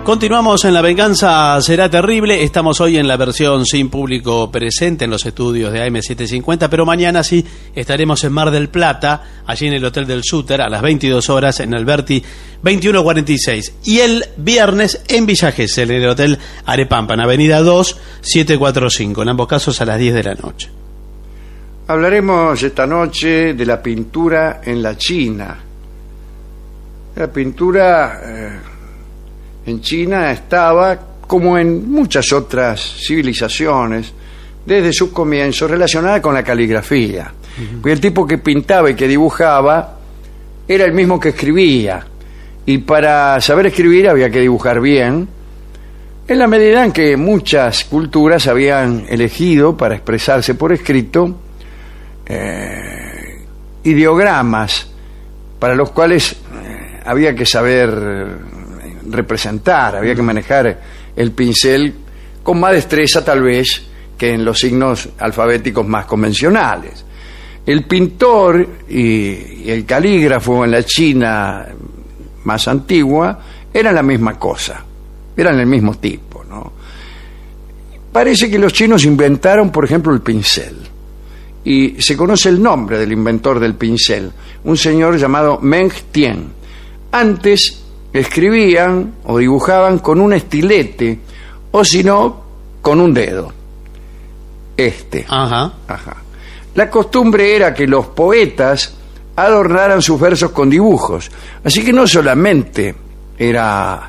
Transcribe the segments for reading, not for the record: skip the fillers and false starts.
Continuamos en La Venganza Será Terrible. Estamos hoy en la versión sin público presente en los estudios de AM750, pero mañana sí estaremos en Mar del Plata, allí en el Hotel del Súter, a las 22 horas en Alberti 2146. Y el viernes en Villa Gesell, en el Hotel Arepampa, en Avenida 2, 745, en ambos casos a las 10 de la noche. Hablaremos esta noche de la pintura en la China. La pintura en China estaba, como en muchas otras civilizaciones, desde sus comienzos, relacionada con la caligrafía. Porque el tipo que pintaba y que dibujaba era el mismo que escribía. Y para saber escribir había que dibujar bien, en la medida en que muchas culturas habían elegido para expresarse por escrito ideogramas para los cuales había que saber representar, había que manejar el pincel con más destreza tal vez que en los signos alfabéticos más convencionales. El pintor y el calígrafo en la China más antigua eran la misma cosa, eran el mismo tipo, ¿no? Parece que los chinos inventaron, por ejemplo, el pincel, y se conoce el nombre del inventor del pincel, un señor llamado Meng Tian. Antes escribían o dibujaban con un estilete, o si no, con un dedo. Ajá. La costumbre era que los poetas adornaran sus versos con dibujos. Así que no solamente era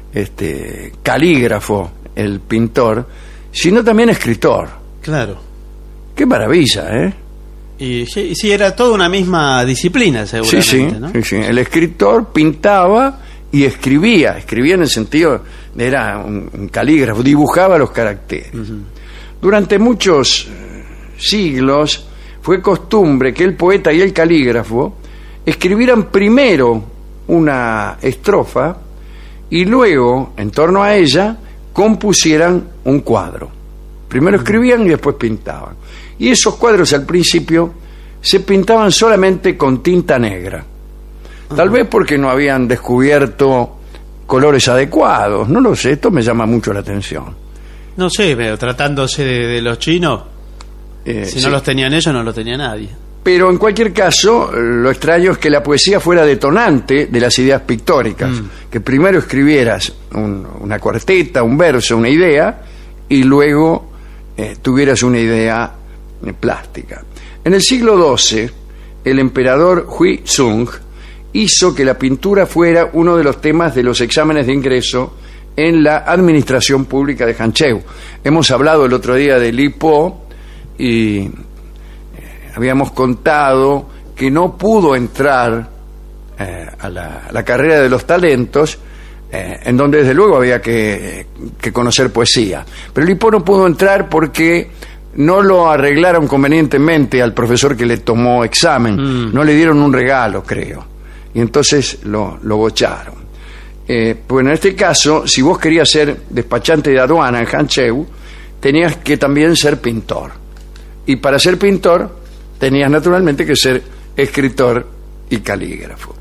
calígrafo el pintor, sino también escritor. Claro. Qué maravilla, ¿eh? Y sí, era toda una misma disciplina, seguramente, sí, ¿no? Sí. El escritor pintaba y escribía en el sentido, era un calígrafo, dibujaba los caracteres. Durante muchos siglos fue costumbre que el poeta y el calígrafo escribieran primero una estrofa y luego, en torno a ella, compusieran un cuadro. Primero escribían y después pintaban. Y esos cuadros al principio se pintaban solamente con tinta negra. Tal vez porque no habían descubierto colores adecuados, no lo sé, esto me llama mucho la atención. No sé, pero tratándose de los chinos, si no los tenían ellos, no los tenía nadie. Pero en cualquier caso, lo extraño es que la poesía fuera detonante de las ideas pictóricas, que primero escribieras una cuarteta, un verso, una idea, y luego tuvieras una idea plástica. En el siglo XII, el emperador Huizong hizo que la pintura fuera uno de los temas de los exámenes de ingreso en la administración pública de Hancheu. Hemos hablado el otro día de Li Po y habíamos contado que no pudo entrar a la carrera de los talentos, en donde desde luego había que conocer poesía. Pero Li Po no pudo entrar porque no lo arreglaron convenientemente al profesor que le tomó examen. No le dieron un regalo, creo. Y entonces lo bocharon. Bueno, en este caso, si vos querías ser despachante de aduana en Hancheu, tenías que también ser pintor. Y para ser pintor, tenías naturalmente que ser escritor y calígrafo.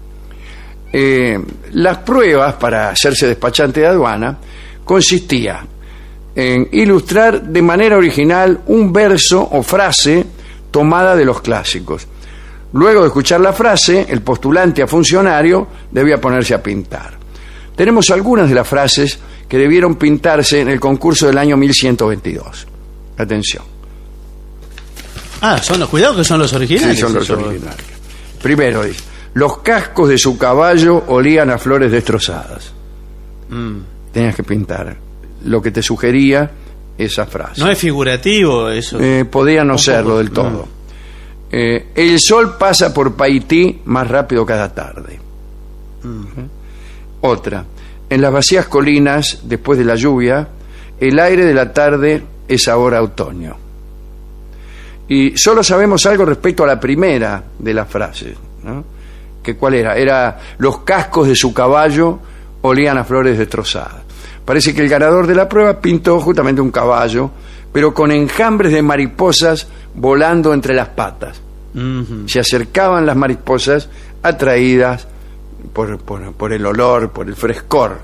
Las pruebas para hacerse despachante de aduana consistía en ilustrar de manera original un verso o frase tomada de los clásicos. Luego de escuchar la frase, el postulante a funcionario debía ponerse a pintar. Tenemos algunas de las frases que debieron pintarse en el concurso del año 1122. Atención. Cuidado que son los originales. Sí, son los originales. Primero dice: los cascos de su caballo olían a flores destrozadas. Tenías que pintar lo que te sugería esa frase. No es figurativo eso. Podía no serlo del todo. El sol pasa por Paití más rápido cada tarde. Otra: en las vacías colinas, después de la lluvia, el aire de la tarde es ahora otoño. Y solo sabemos algo respecto a la primera de las frases, ¿no? ¿Que cuál era? Era: los cascos de su caballo olían a flores destrozadas. Parece que el ganador de la prueba pintó justamente un caballo, pero con enjambres de mariposas volando entre las patas. Se acercaban las mariposas atraídas por el olor, por el frescor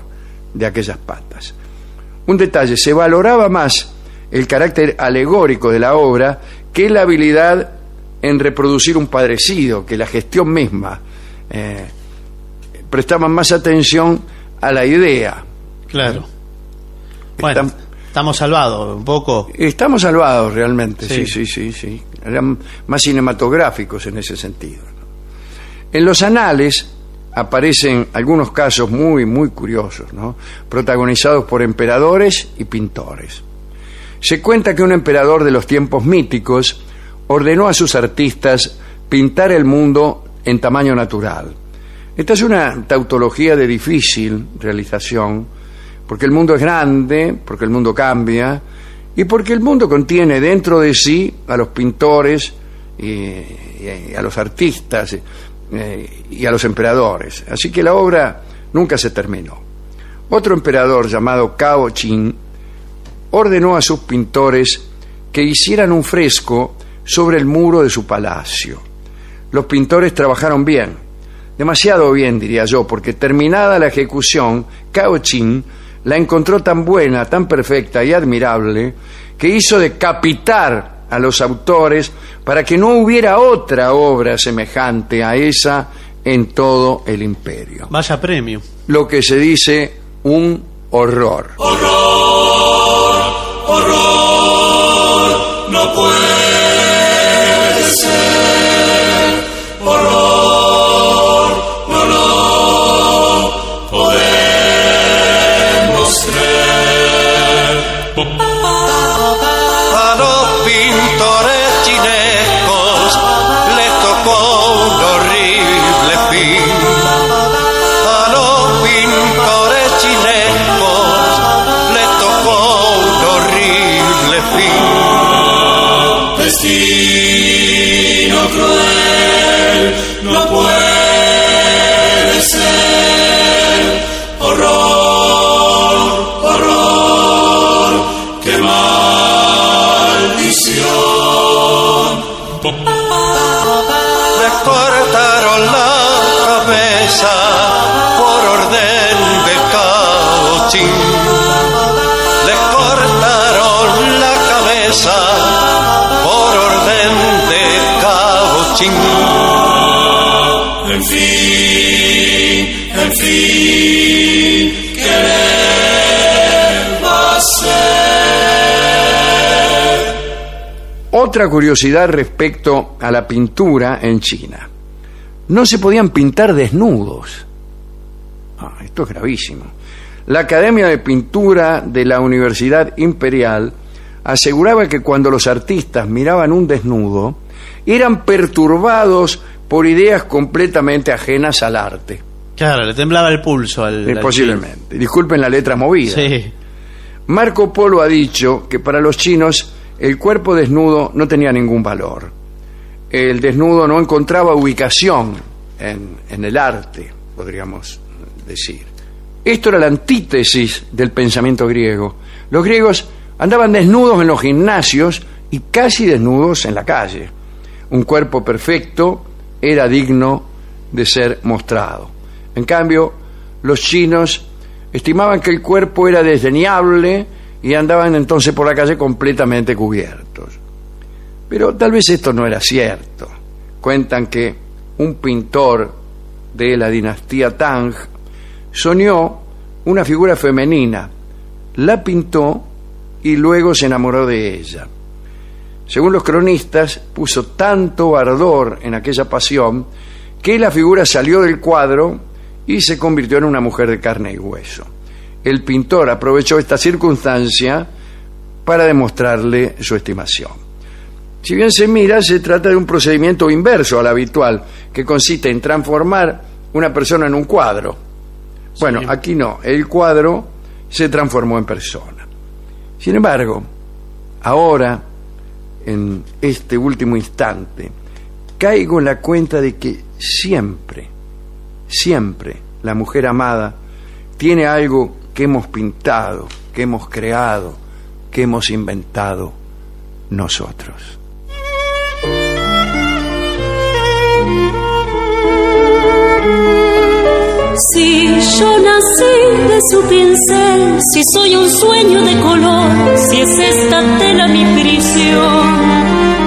de aquellas patas. Un detalle: se valoraba más el carácter alegórico de la obra que la habilidad en reproducir un padecido, que la gestión misma. Prestaban más atención a la idea. Claro. Bueno, estamos salvados un poco. Estamos salvados realmente, sí. Eran más cinematográficos en ese sentido. En los anales aparecen algunos casos muy, muy curiosos, ¿no? Protagonizados por emperadores y pintores. Se cuenta que un emperador de los tiempos míticos ordenó a sus artistas pintar el mundo en tamaño natural. Esta es una tautología de difícil realización, porque el mundo es grande, porque el mundo cambia, y porque el mundo contiene dentro de sí a los pintores y a los artistas y a los emperadores. Así que la obra nunca se terminó. Otro emperador llamado Cao Qin ordenó a sus pintores que hicieran un fresco sobre el muro de su palacio. Los pintores trabajaron bien, demasiado bien, diría yo, porque terminada la ejecución, Cao Qin la encontró tan buena, tan perfecta y admirable, que hizo decapitar a los autores para que no hubiera otra obra semejante a esa en todo el imperio. Vaya premio. Lo que se dice un horror. Horror, horror, no puede ser. Horror, no lo podemos creer. A los pintores chinescos les tocó un horrible fin. A los pintores chinescos les tocó un horrible fin. Destino cruel, no puede ser. Horror, horror, qué maldición. Les cortaron la cabeza por orden de Cao Qin. Les cortaron la cabeza por orden de Cao Qin. En fin, ¿qué va a ser? Otra curiosidad respecto a la pintura en China: no se podían pintar desnudos. Esto es gravísimo. La Academia de Pintura de la Universidad Imperial aseguraba que cuando los artistas miraban un desnudo, eran perturbados por ideas completamente ajenas al arte. Claro, le temblaba el pulso al Posiblemente. Disculpen la letra movida. Sí. Marco Polo ha dicho que para los chinos el cuerpo desnudo no tenía ningún valor. El desnudo no encontraba ubicación en el arte, podríamos decir. Esto era la antítesis del pensamiento griego. Los griegos andaban desnudos en los gimnasios y casi desnudos en la calle. Un cuerpo perfecto era digno de ser mostrado. En cambio, los chinos estimaban que el cuerpo era desdeñable y andaban entonces por la calle completamente cubiertos. Pero tal vez esto no era cierto. Cuentan que un pintor de la dinastía Tang soñó una figura femenina, la pintó y luego se enamoró de ella. Según los cronistas, puso tanto ardor en aquella pasión que la figura salió del cuadro y se convirtió en una mujer de carne y hueso. El pintor aprovechó esta circunstancia para demostrarle su estimación. Si bien se mira, se trata de un procedimiento inverso al habitual, que consiste en transformar una persona en un cuadro. Bueno, aquí no, el cuadro se transformó en persona. Sin embargo, ahora, en este último instante, caigo en la cuenta de que siempre la mujer amada tiene algo que hemos pintado, que hemos creado, que hemos inventado nosotros. Si yo nací su pincel, si soy un sueño de color, si es esta tela mi prisión.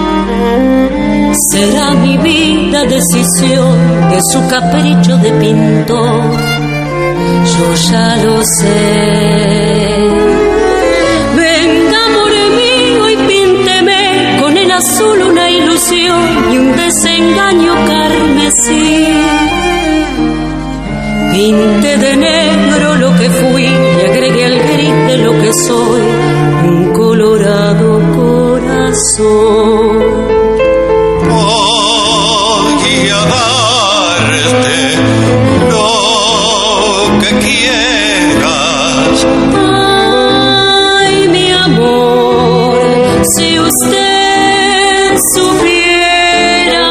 Será mi vida decisión de su capricho de pintor. Yo ya lo sé. Venga, amor mío, y pínteme con el azul una ilusión y un desengaño carmesí. Pinte de negro lo que fui y agregué al gris de lo que soy un colorado corazón. Voy a darte lo que quieras. Ay, mi amor, si usted supiera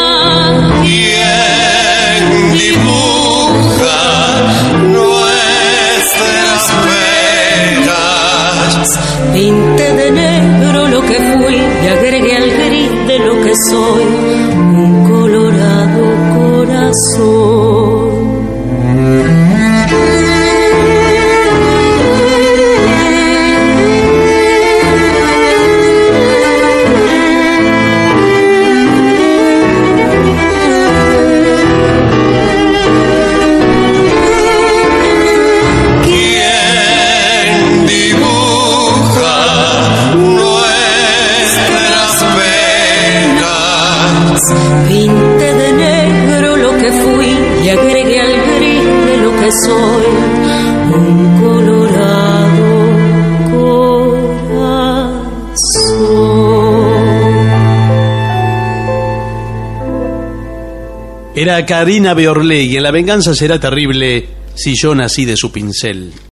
¿Quién dibuja nuestras penas? pinte de negro lo que fui y agregué al gris de lo que soy un colorado corazón. ¿Quién dibuja nuestras penas? Pinte de negro lo que fui y agregué al gris de lo que soy un colorado corazón. Era Karina Beorlé y en La venganza será terrible si yo nací de su pincel.